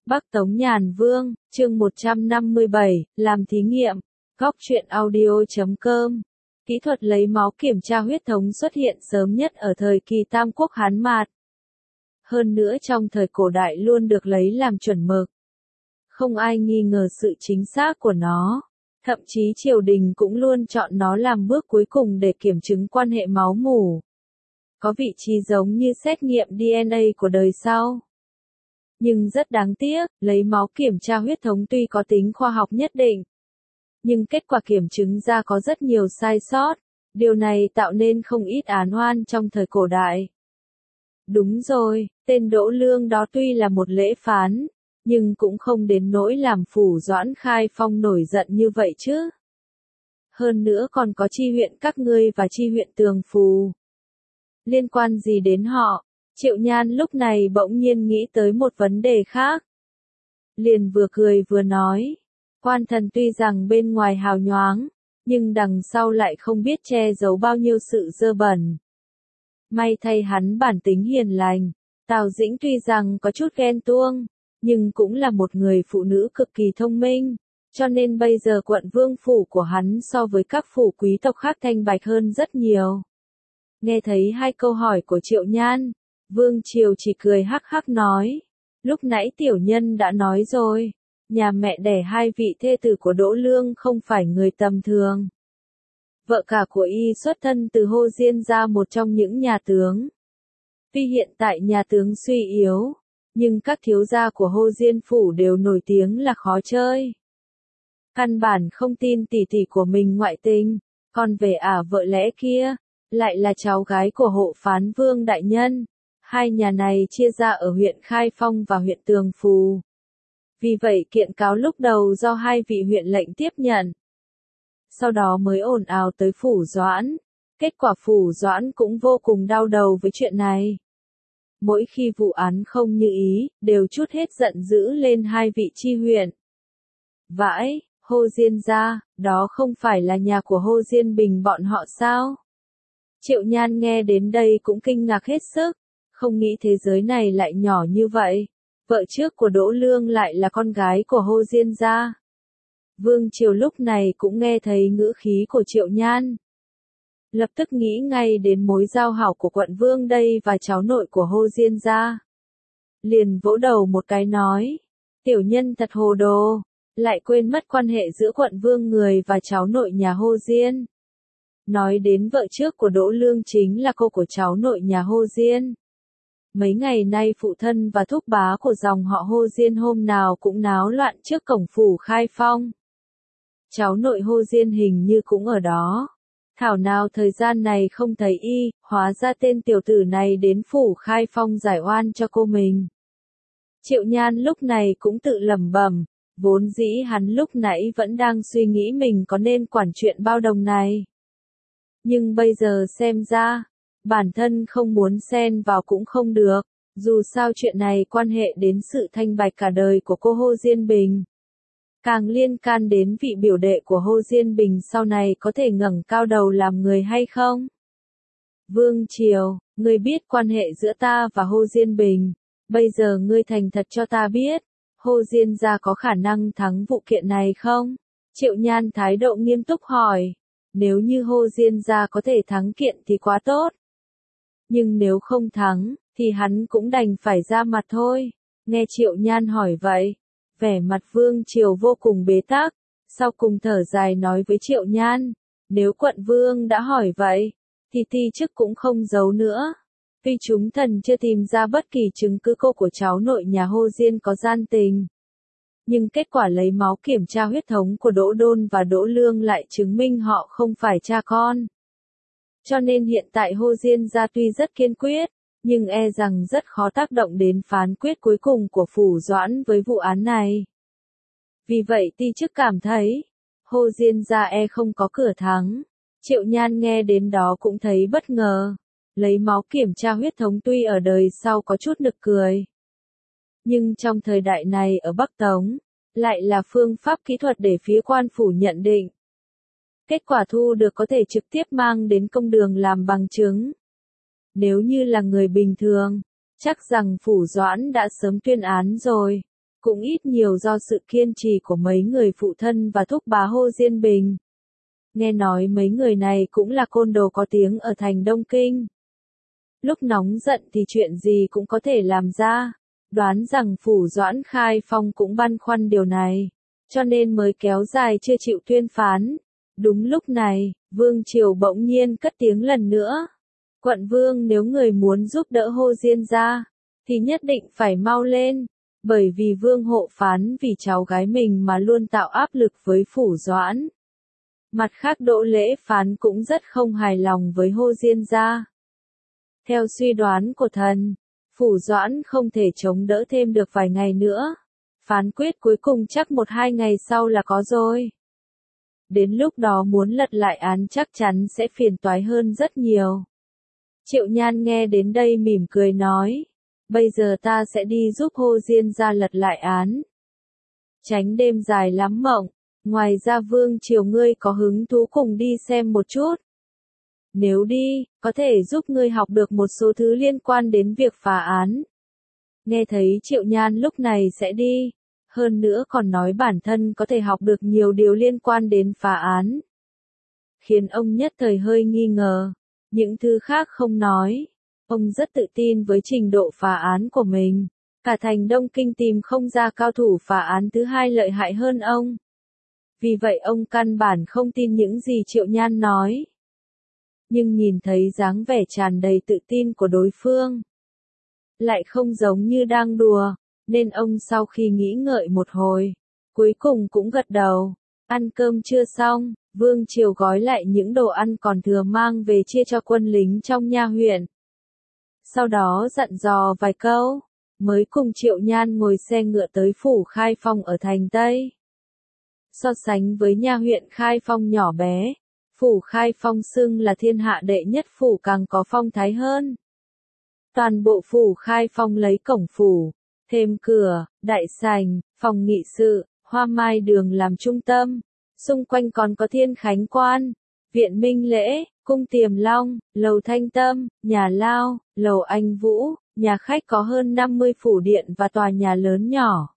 Bắc Tống Nhàn Vương, chương 157, làm thí nghiệm. Góc truyện audio.com. Kỹ thuật lấy máu kiểm tra huyết thống xuất hiện sớm nhất ở thời kỳ Tam Quốc Hán Mạt. Hơn nữa trong thời cổ đại luôn được lấy làm chuẩn mực. Không ai nghi ngờ sự chính xác của nó. Thậm chí triều đình cũng luôn chọn nó làm bước cuối cùng để kiểm chứng quan hệ máu mủ. Có vị trí giống như xét nghiệm DNA của đời sau. Nhưng rất đáng tiếc, lấy máu kiểm tra huyết thống tuy có tính khoa học nhất định. Nhưng kết quả kiểm chứng ra có rất nhiều sai sót. Điều này tạo nên không ít án oan trong thời cổ đại. Đúng rồi, tên Đỗ Lương đó tuy là một lễ phán, nhưng cũng không đến nỗi làm Phủ Doãn Khai Phong nổi giận như vậy chứ. Hơn nữa còn có chi huyện các ngươi và chi huyện Tường Phù. Liên quan gì đến họ? Triệu Nhan lúc này bỗng nhiên nghĩ tới một vấn đề khác. Liền vừa cười vừa nói, quan thần tuy rằng bên ngoài hào nhoáng, nhưng đằng sau lại không biết che giấu bao nhiêu sự dơ bẩn. May thay hắn bản tính hiền lành, Tào Dĩnh tuy rằng có chút ghen tuông, nhưng cũng là một người phụ nữ cực kỳ thông minh, cho nên bây giờ quận vương phủ của hắn so với các phủ quý tộc khác thanh bạch hơn rất nhiều. Nghe thấy hai câu hỏi của Triệu Nhan, Vương Triều chỉ cười hắc hắc nói, lúc nãy tiểu nhân đã nói rồi, nhà mẹ đẻ hai vị thê tử của Đỗ Lương không phải người tầm thường. Vợ cả của y xuất thân từ Hồ Diên gia, một trong những nhà tướng. Tuy hiện tại nhà tướng suy yếu, nhưng các thiếu gia của Hồ Diên phủ đều nổi tiếng là khó chơi. Căn bản không tin tỷ tỷ của mình ngoại tình, còn về vợ lẽ kia, lại là cháu gái của hộ phán Vương đại nhân. Hai nhà này chia ra ở huyện Khai Phong và huyện Tường Phù. Vì vậy kiện cáo lúc đầu do hai vị huyện lệnh tiếp nhận. Sau đó mới ồn ào tới Phủ Doãn. Kết quả Phủ Doãn cũng vô cùng đau đầu với chuyện này. Mỗi khi vụ án không như ý, đều trút hết giận dữ lên hai vị chi huyện. Vãi, Hồ Diên gia, đó không phải là nhà của Hồ Diên Bình bọn họ sao? Triệu Nhan nghe đến đây cũng kinh ngạc hết sức. Không nghĩ thế giới này lại nhỏ như vậy. Vợ trước của Đỗ Lương lại là con gái của Hồ Diên gia. Vương Triều lúc này cũng nghe thấy ngữ khí của Triệu Nhan. Lập tức nghĩ ngay đến mối giao hảo của quận Vương đây và cháu nội của Hồ Diên gia. Liền vỗ đầu một cái nói, tiểu nhân thật hồ đồ, lại quên mất quan hệ giữa quận Vương người và cháu nội nhà Hồ Diên. Nói đến vợ trước của Đỗ Lương chính là cô của cháu nội nhà Hồ Diên. Mấy ngày nay phụ thân và thúc bá của dòng họ Hồ Diên hôm nào cũng náo loạn trước cổng phủ Khai Phong. Cháu nội Hồ Diên hình như cũng ở đó. Thảo nào thời gian này không thấy y, hóa ra tên tiểu tử này đến phủ Khai Phong giải oan cho cô mình. Triệu Nhan lúc này cũng tự lẩm bẩm, vốn dĩ hắn lúc nãy vẫn đang suy nghĩ mình có nên quản chuyện bao đồng này. Nhưng bây giờ xem ra, bản thân không muốn xen vào cũng không được, dù sao chuyện này quan hệ đến sự thanh bạch cả đời của cô Hồ Diên Bình. Càng liên can đến vị biểu đệ của Hồ Diên Bình sau này có thể ngẩng cao đầu làm người hay không? Vương Triều, ngươi biết quan hệ giữa ta và Hồ Diên Bình, bây giờ ngươi thành thật cho ta biết, Hồ Diên gia có khả năng thắng vụ kiện này không? Triệu Nhan thái độ nghiêm túc hỏi, nếu như Hồ Diên gia có thể thắng kiện thì quá tốt. Nhưng nếu không thắng, thì hắn cũng đành phải ra mặt thôi. Nghe Triệu Nhan hỏi vậy, vẻ mặt Vương Triều vô cùng bế tắc, sau cùng thở dài nói với Triệu Nhan, nếu quận Vương đã hỏi vậy, thì ti chức cũng không giấu nữa. Tuy chúng thần chưa tìm ra bất kỳ chứng cứ cô của cháu nội nhà Hồ Diên có gian tình. Nhưng kết quả lấy máu kiểm tra huyết thống của Đỗ Đôn và Đỗ Lương lại chứng minh họ không phải cha con. Cho nên hiện tại Hồ Diên gia tuy rất kiên quyết, nhưng e rằng rất khó tác động đến phán quyết cuối cùng của Phủ Doãn với vụ án này. Vì vậy ti chức cảm thấy, Hồ Diên gia không có cửa thắng. Triệu Nhan nghe đến đó cũng thấy bất ngờ. Lấy máu kiểm tra huyết thống tuy ở đời sau có chút nực cười. Nhưng trong thời đại này ở Bắc Tống, lại là phương pháp kỹ thuật để phía quan phủ nhận định. Kết quả thu được có thể trực tiếp mang đến công đường làm bằng chứng. Nếu như là người bình thường, chắc rằng Phủ Doãn đã sớm tuyên án rồi. cũng ít nhiều do sự kiên trì của mấy người phụ thân và thúc bá Hồ Diên Bình. Nghe nói mấy người này cũng là côn đồ có tiếng ở thành Đông Kinh. Lúc nóng giận thì chuyện gì cũng có thể làm ra, đoán rằng Phủ Doãn Khai Phong cũng băn khoăn điều này, cho nên mới kéo dài chưa chịu tuyên phán. Đúng lúc này, Vương Triều bỗng nhiên cất tiếng lần nữa. Quận Vương nếu người muốn giúp đỡ Hồ Diên gia, thì nhất định phải mau lên, bởi vì Vương hộ phán vì cháu gái mình mà luôn tạo áp lực với Phủ Doãn. Mặt khác Đỗ Lễ Phán cũng rất không hài lòng với Hồ Diên gia. Theo suy đoán của thần, Phủ Doãn không thể chống đỡ thêm được vài ngày nữa. Phán quyết cuối cùng chắc 1-2 ngày sau là có rồi. Đến lúc đó muốn lật lại án chắc chắn sẽ phiền toái hơn rất nhiều. Triệu Nhan nghe đến đây mỉm cười nói, bây giờ ta sẽ đi giúp Hồ Diên gia lật lại án. Tránh đêm dài lắm mộng, ngoài ra Vương Triều ngươi có hứng thú cùng đi xem một chút. Nếu đi, có thể giúp ngươi học được một số thứ liên quan đến việc phá án. Nghe thấy Triệu Nhan lúc này sẽ đi, hơn nữa còn nói bản thân có thể học được nhiều điều liên quan đến phá án. Khiến ông nhất thời hơi nghi ngờ, những thứ khác không nói. Ông rất tự tin với trình độ phá án của mình, cả thành Đông Kinh tìm không ra cao thủ phá án thứ hai lợi hại hơn ông. Vì vậy ông căn bản không tin những gì Triệu Nhan nói. Nhưng nhìn thấy dáng vẻ tràn đầy tự tin của đối phương, lại không giống như đang đùa, nên ông sau khi nghĩ ngợi một hồi, cuối cùng cũng gật đầu. Ăn cơm chưa xong, Vương Triều gói lại những đồ ăn còn thừa mang về chia cho quân lính trong nha huyện. Sau đó dặn dò vài câu, mới cùng Triệu Nhan ngồi xe ngựa tới Phủ Khai Phong ở thành Tây. So sánh với nha huyện Khai Phong nhỏ bé, Phủ Khai Phong xưng là thiên hạ đệ nhất phủ càng có phong thái hơn. Toàn bộ Phủ Khai Phong lấy cổng phủ, thêm cửa, đại sảnh, phòng nghị sự, hoa mai đường làm trung tâm. Xung quanh còn có Thiên Khánh Quan, Viện Minh Lễ, Cung Tiềm Long, Lầu Thanh Tâm, Nhà Lao, Lầu Anh Vũ, nhà khách có hơn 50 phủ điện và tòa nhà lớn nhỏ.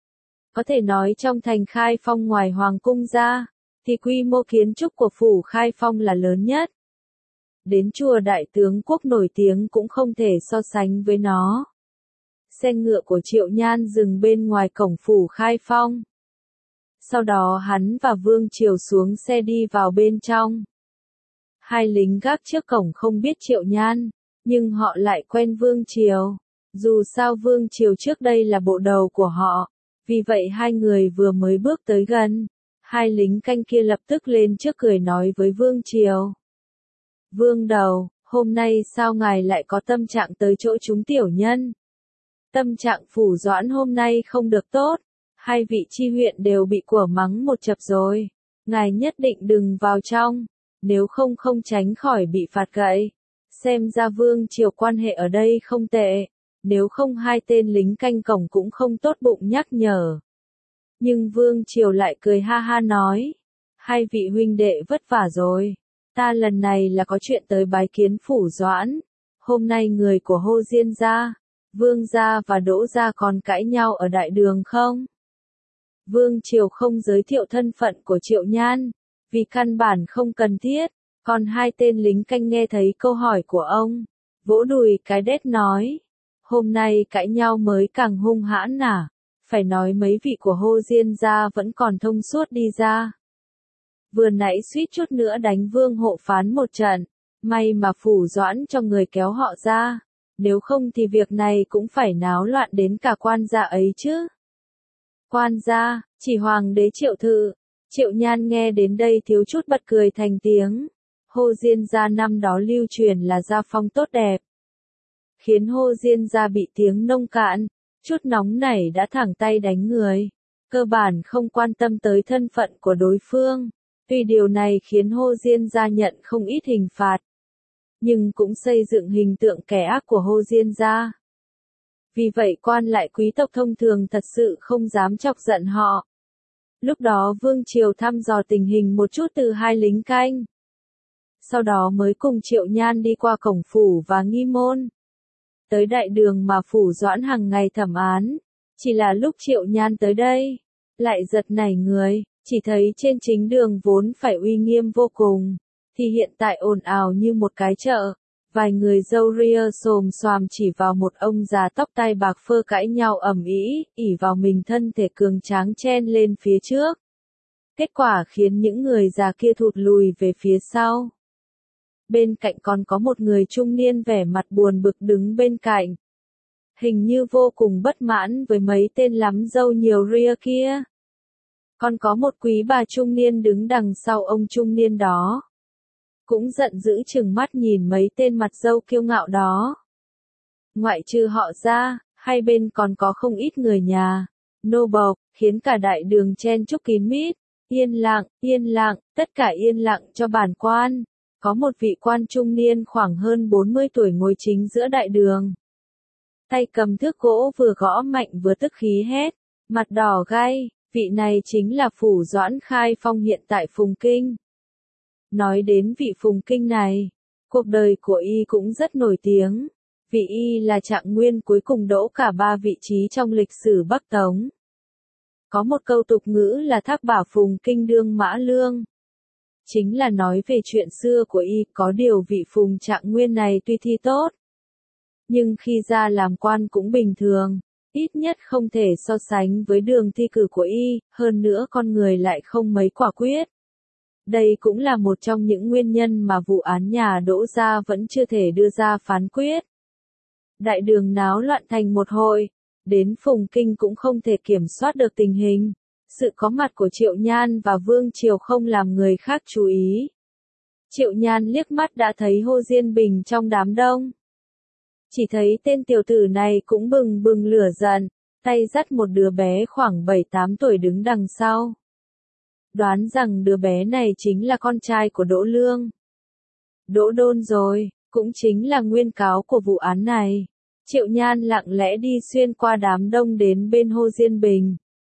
Có thể nói trong thành Khai Phong ngoài Hoàng Cung ra, thì quy mô kiến trúc của Phủ Khai Phong là lớn nhất. Đến chùa Đại Tướng Quốc nổi tiếng cũng không thể so sánh với nó. Xe ngựa của Triệu Nhan dừng bên ngoài cổng Phủ Khai Phong. Sau đó hắn và Vương Triều xuống xe đi vào bên trong. Hai lính gác trước cổng không biết Triệu Nhan, nhưng họ lại quen Vương Triều. Dù sao Vương Triều trước đây là bộ đầu của họ, vì vậy hai người vừa mới bước tới gần, hai lính canh kia lập tức lên trước cười nói với Vương Triều. Vương đầu, hôm nay sao ngài lại có tâm trạng tới chỗ chúng tiểu nhân? Tâm trạng Phủ Doãn hôm nay không được tốt. Hai vị chi huyện đều bị của mắng một chập rồi. Ngài nhất định đừng vào trong, nếu không không tránh khỏi bị phạt gậy. Xem ra Vương Triều quan hệ ở đây không tệ, nếu không hai tên lính canh cổng cũng không tốt bụng nhắc nhở. Nhưng Vương Triều lại cười ha ha nói, hai vị huynh đệ vất vả rồi. Ta lần này là có chuyện tới bái kiến Phủ Doãn. Hôm nay người của Hồ Diên gia, Vương gia và Đỗ gia còn cãi nhau ở đại đường không? Vương Triều không giới thiệu thân phận của Triệu Nhan, vì căn bản không cần thiết, còn hai tên lính canh nghe thấy câu hỏi của ông, vỗ đùi cái đét nói, hôm nay cãi nhau mới càng hung hãn à, phải nói mấy vị của Hồ Diên gia vẫn còn thông suốt đi ra. Vừa nãy suýt chút nữa đánh Vương hộ phán một trận, may mà Phủ Doãn cho người kéo họ ra, nếu không thì việc này cũng phải náo loạn đến cả quan gia ấy chứ. Quan gia, chỉ hoàng đế Triệu Thự. Triệu Nhan nghe đến đây thiếu chút bật cười thành tiếng. Hồ Diên gia năm đó lưu truyền là gia phong tốt đẹp, khiến Hồ Diên gia bị tiếng nông cạn, chút nóng nảy đã thẳng tay đánh người, cơ bản không quan tâm tới thân phận của đối phương. Tuy điều này khiến Hồ Diên gia nhận không ít hình phạt, nhưng cũng xây dựng hình tượng kẻ ác của Hồ Diên gia. Vì vậy quan lại quý tộc thông thường thật sự không dám chọc giận họ. Lúc đó Vương Triều thăm dò tình hình một chút từ hai lính canh. Sau đó mới cùng Triệu Nhan đi qua cổng phủ và nghi môn. Tới đại đường mà Phủ Doãn hàng ngày thẩm án. Chỉ là lúc Triệu Nhan tới đây, lại giật nảy người, chỉ thấy trên chính đường vốn phải uy nghiêm vô cùng, thì hiện tại ồn ào như một cái chợ. Vài người râu ria xồm xoàm chỉ vào một ông già tóc tai bạc phơ cãi nhau ầm ĩ, ỉ vào mình thân thể cường tráng chen lên phía trước. Kết quả khiến những người già kia thụt lùi về phía sau. Bên cạnh còn có một người trung niên vẻ mặt buồn bực đứng bên cạnh. Hình như vô cùng bất mãn với mấy tên lắm râu nhiều ria kia. Còn có một quý bà trung niên đứng đằng sau ông trung niên đó. Cũng giận dữ chừng mắt nhìn mấy tên mặt râu kiêu ngạo đó. Ngoại trừ họ ra, hai bên còn có không ít người nhà, nô bộc, khiến cả đại đường chen chúc kín mít. Yên lặng, tất cả yên lặng cho bản quan. Có một vị quan trung niên khoảng hơn 40 tuổi ngồi chính giữa đại đường. Tay cầm thước gỗ vừa gõ mạnh vừa tức khí hét, mặt đỏ gay, vị này chính là Phủ Doãn Khai Phong hiện tại Phùng Kinh. Nói đến vị Phùng Kinh này, cuộc đời của y cũng rất nổi tiếng, vì y là trạng nguyên cuối cùng đỗ cả 3 vị trí trong lịch sử Bắc Tống. Có một câu tục ngữ là thác bảo Phùng Kinh đương mã lương. Chính là nói về chuyện xưa của y, có điều vị Phùng trạng nguyên này tuy thi tốt, nhưng khi ra làm quan cũng bình thường, ít nhất không thể so sánh với đường thi cử của y, hơn nữa con người lại không mấy quả quyết. Đây cũng là một trong những nguyên nhân mà vụ án nhà Đỗ gia vẫn chưa thể đưa ra phán quyết. Đại đường náo loạn thành một hội, đến Phùng Kinh cũng không thể kiểm soát được tình hình. Sự có mặt của Triệu Nhan và Vương Triều không làm người khác chú ý. Triệu Nhan liếc mắt đã thấy Hồ Diên Bình trong đám đông. Chỉ thấy tên tiểu tử này cũng bừng bừng lửa giận, tay dắt một đứa bé khoảng 7-8 tuổi đứng đằng sau. Đoán rằng đứa bé này chính là con trai của Đỗ Lương. Đỗ Đôn rồi, cũng chính là nguyên cáo của vụ án này. Triệu Nhan lặng lẽ đi xuyên qua đám đông đến bên Hồ Diên Bình.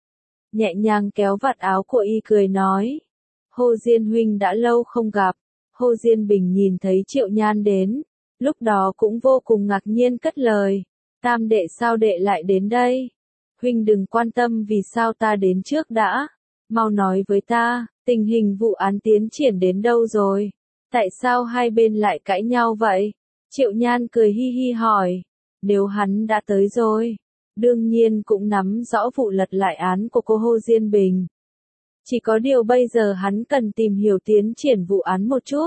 Nhẹ nhàng kéo vạt áo của y cười nói. Hồ Diên huynh đã lâu không gặp. Hồ Diên Bình nhìn thấy Triệu Nhan đến, lúc đó cũng vô cùng ngạc nhiên cất lời. Tam đệ sao đệ lại đến đây? Huynh đừng quan tâm vì sao ta đến trước đã. Mau nói với ta, tình hình vụ án tiến triển đến đâu rồi? Tại sao hai bên lại cãi nhau vậy? Triệu Nhan cười hi hi hỏi. Nếu hắn đã tới rồi, đương nhiên cũng nắm rõ vụ lật lại án của cô Hồ Diên Bình. Chỉ có điều bây giờ hắn cần tìm hiểu tiến triển vụ án một chút.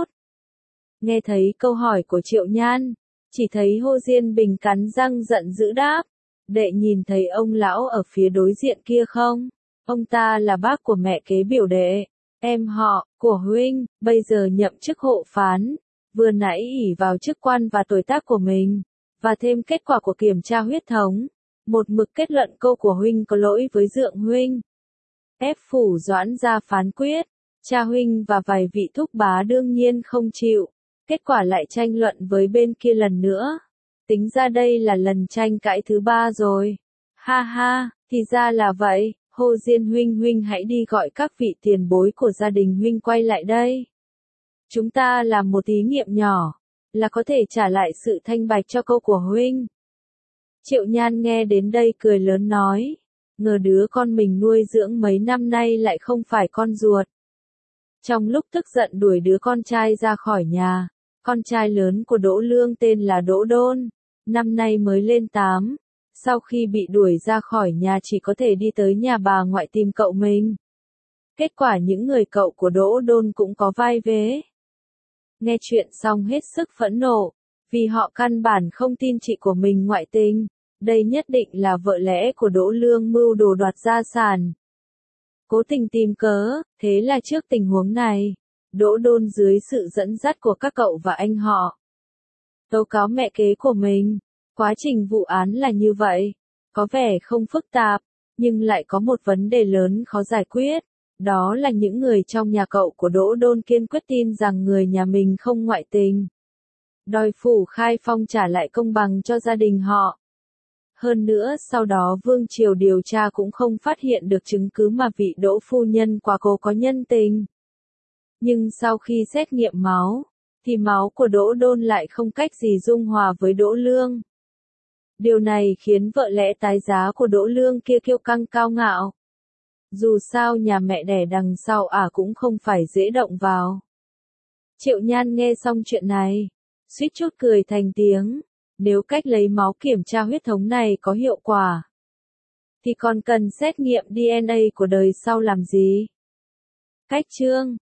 Nghe thấy câu hỏi của Triệu Nhan, chỉ thấy Hồ Diên Bình cắn răng giận dữ đáp. Đệ nhìn thấy ông lão ở phía đối diện kia không? Ông ta là bác của mẹ kế biểu đệ, em họ, của huynh, bây giờ nhậm chức hộ phán, vừa nãy ỷ vào chức quan và tuổi tác của mình, và thêm kết quả của kiểm tra huyết thống, một mực kết luận cô của huynh có lỗi với dượng huynh. Ép Phủ Doãn ra phán quyết, cha huynh và vài vị thúc bá đương nhiên không chịu, kết quả lại tranh luận với bên kia lần nữa. Tính ra đây là lần tranh cãi thứ 3 rồi. Ha ha, thì ra là vậy. Hồ Diên huynh hãy đi gọi các vị tiền bối của gia đình huynh quay lại đây. Chúng ta làm một thí nghiệm nhỏ, là có thể trả lại sự thanh bạch cho câu của huynh. Triệu Nhan nghe đến đây cười lớn nói, ngờ đứa con mình nuôi dưỡng mấy năm nay lại không phải con ruột. Trong lúc tức giận đuổi đứa con trai ra khỏi nhà, con trai lớn của Đỗ Lương tên là Đỗ Đôn, năm nay mới lên 8. Sau khi bị đuổi ra khỏi nhà chỉ có thể đi tới nhà bà ngoại tìm cậu mình. Kết quả những người cậu của Đỗ Đôn cũng có vai vế. Nghe chuyện xong hết sức phẫn nộ, vì họ căn bản không tin chị của mình ngoại tình, đây nhất định là vợ lẽ của Đỗ Lương mưu đồ đoạt gia sản. Cố tình tìm cớ, thế là trước tình huống này, Đỗ Đôn dưới sự dẫn dắt của các cậu và anh họ tố cáo mẹ kế của mình. Quá trình vụ án là như vậy, có vẻ không phức tạp, nhưng lại có một vấn đề lớn khó giải quyết, đó là những người trong nhà cậu của Đỗ Đôn kiên quyết tin rằng người nhà mình không ngoại tình. Đòi Phủ Khai Phong trả lại công bằng cho gia đình họ. Hơn nữa sau đó Vương Triều điều tra cũng không phát hiện được chứng cứ mà vị Đỗ phu nhân quá cố có nhân tình. Nhưng sau khi xét nghiệm máu, thì máu của Đỗ Đôn lại không cách gì dung hòa với Đỗ Lương. Điều này khiến vợ lẽ tái giá của Đỗ Lương kia kiêu căng cao ngạo. Dù sao nhà mẹ đẻ đằng sau cũng không phải dễ động vào. Triệu Nhan nghe xong chuyện này, suýt chút cười thành tiếng. Nếu cách lấy máu kiểm tra huyết thống này có hiệu quả, thì còn cần xét nghiệm DNA của đời sau làm gì? Cách chương